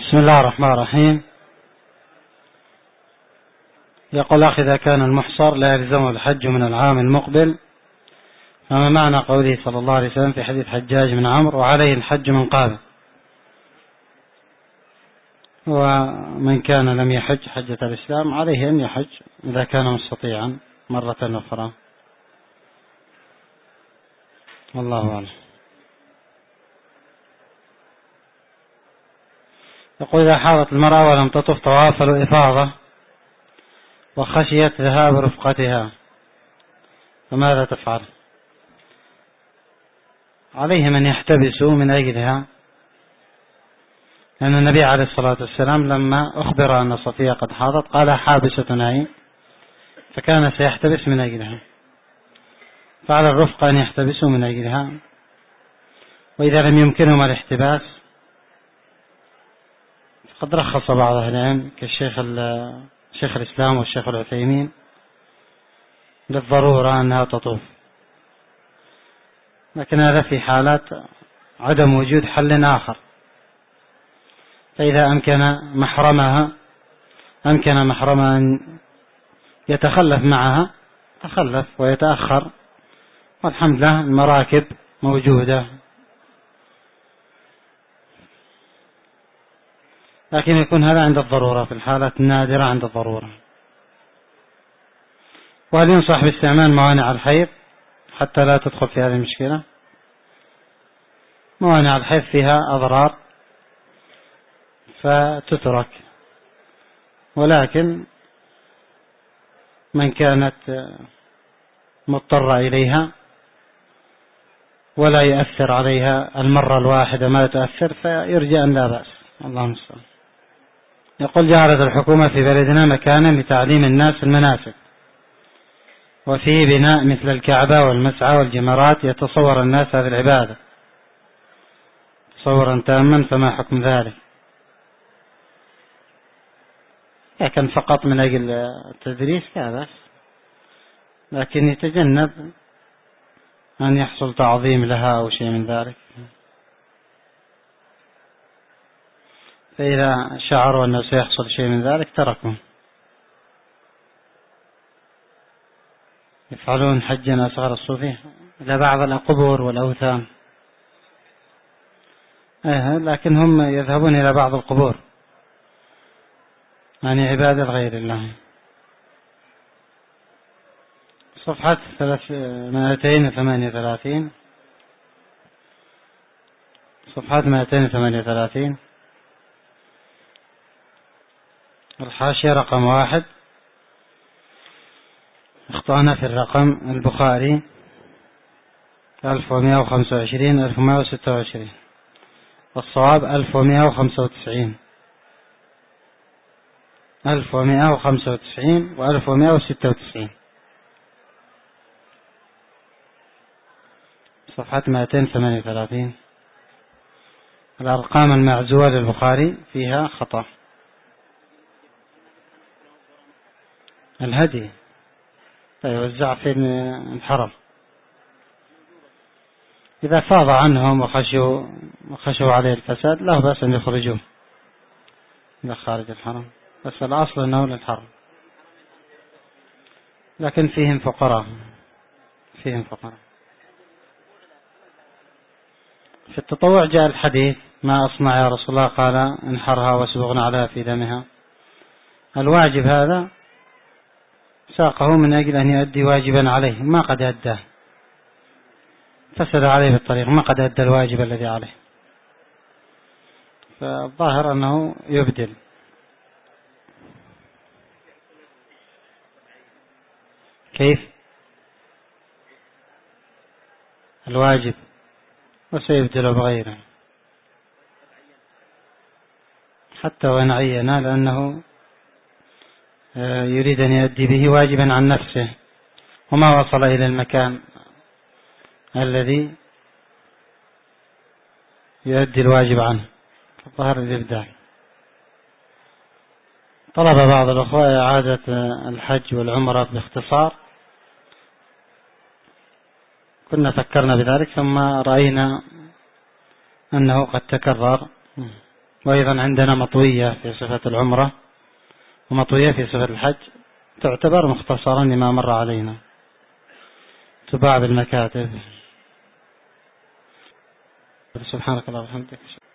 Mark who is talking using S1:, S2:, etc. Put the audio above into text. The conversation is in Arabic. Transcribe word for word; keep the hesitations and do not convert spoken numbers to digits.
S1: بسم الله الرحمن الرحيم. يقول أخي: إذا كان المحصر لا يلزمه الحج من العام المقبل، فما معنى قوله صلى الله عليه وسلم في حديث حجاج بن عمرو: وعليه الحج من قابل؟ ومن كان لم يحج حجة الإسلام عليه أن يحج إذا كان مستطيعا مرة أخرى، والله أعلم. يقول: إذا حاضت المرأة ولم تطف طواف الإفاضة وخشيت ذهاب رفقتها فماذا تفعل؟ عليهم أن يحتبسوا من أجلها، لأن النبي عليه الصلاة والسلام لما أخبر أن صفية قد حاضت قال: حابستنا هي، فكان سيحتبس من أجلها، فعلى الرفقة أن يحتبسوا من أجلها. وإذا لم يمكنهم الاحتباس قد رخص بعض أهل العلم كالشيخ شيخ الإسلام والشيخ العثيمين للضرورة أنها تطوف، لكن هذا في حالات عدم وجود حل آخر. فإذا أمكن محرمها أمكن محرمها أن يتخلف معها تخلف ويتأخر، والحمد لله المراكب موجودة، لكن يكون هذا عند الضرورة، في الحالات النادرة عند الضرورة. وهل ينصح باستعمال موانع الحيض حتى لا تدخل في هذه المشكلة؟ موانع الحيض فيها أضرار فتترك، ولكن من كانت مضطرة إليها ولا يؤثر عليها المرة الواحدة ما تؤثر فيرجى أن لا بأس، الله المستعان. يقول: جعلت الحكومة في بلدنا مكانا لتعليم الناس المناسك، وفيه بناء مثل الكعبة والمسعى والجمرات، يتصور الناس هذه العبادة تصورا تاما، فما حكم ذلك؟ لكن فقط من أجل التدريس لا بأس، لكن يتجنب أن يحصل تعظيم لها أو شيء من ذلك. فإذا شعروا أنه سيحصل شيء من ذلك تركوا. يفعلون حجا أصغر الصوفية إلى بعض القبور والأوثان، أيه، لكن هم يذهبون إلى بعض القبور، يعني عبادة غير الله. صفحة مائتين وثمانية وثلاثين صفحة مائتين وثمانية وثلاثين الحاشية رقم واحد، اخطأنا في الرقم. البخاري ألف ومئة وخمسة وعشرين ألف ومئة وستة وعشرين، والصواب ألف ومئة وخمسة وتسعين ألف ومئة وخمسة وتسعين وألف ومئة وستة وتسعين. صفحة مائتين وثمانية وثلاثين الأرقام المعزوة للبخاري فيها خطأ. الهدي يوزع في الحرم، إذا فاض عنهم وخشوا وخشوا عليه الفساد لا بأس أن يخرجوه إلى خارج الحرم، بس الأصل أنه للحرم، لكن فيهم فقراء فيهم فقراء. في التطوع جاء الحديث: ما أصنع يا رسول الله؟ قال: انحرها واسبغنا عليها في دمها. الواجب هذا ساقه من أجل أن يؤدي واجبا عليه ما قد أداه، فسد عليه بالطريق ما قد أدى الواجب الذي عليه، فالظاهر أنه يبدل. كيف الواجب وسيبدل بغيره حتى وإن عينا، لأنه يريد أن يؤدي به واجبا عن نفسه وما وصل إلى المكان الذي يؤدي الواجب عنه، فالظاهر الإبدال. طلب بعض الأخوة إعادة الحج والعمرة باختصار، كنا فكرنا بذلك ثم رأينا أنه قد تكرر وأيضا عندنا مطوية في صفة العمرة ومطوية في صفة الحج، تعتبر مختصرا لما مر علينا، تباع بالمكاتب. سبحانك اللهم وبحمدك.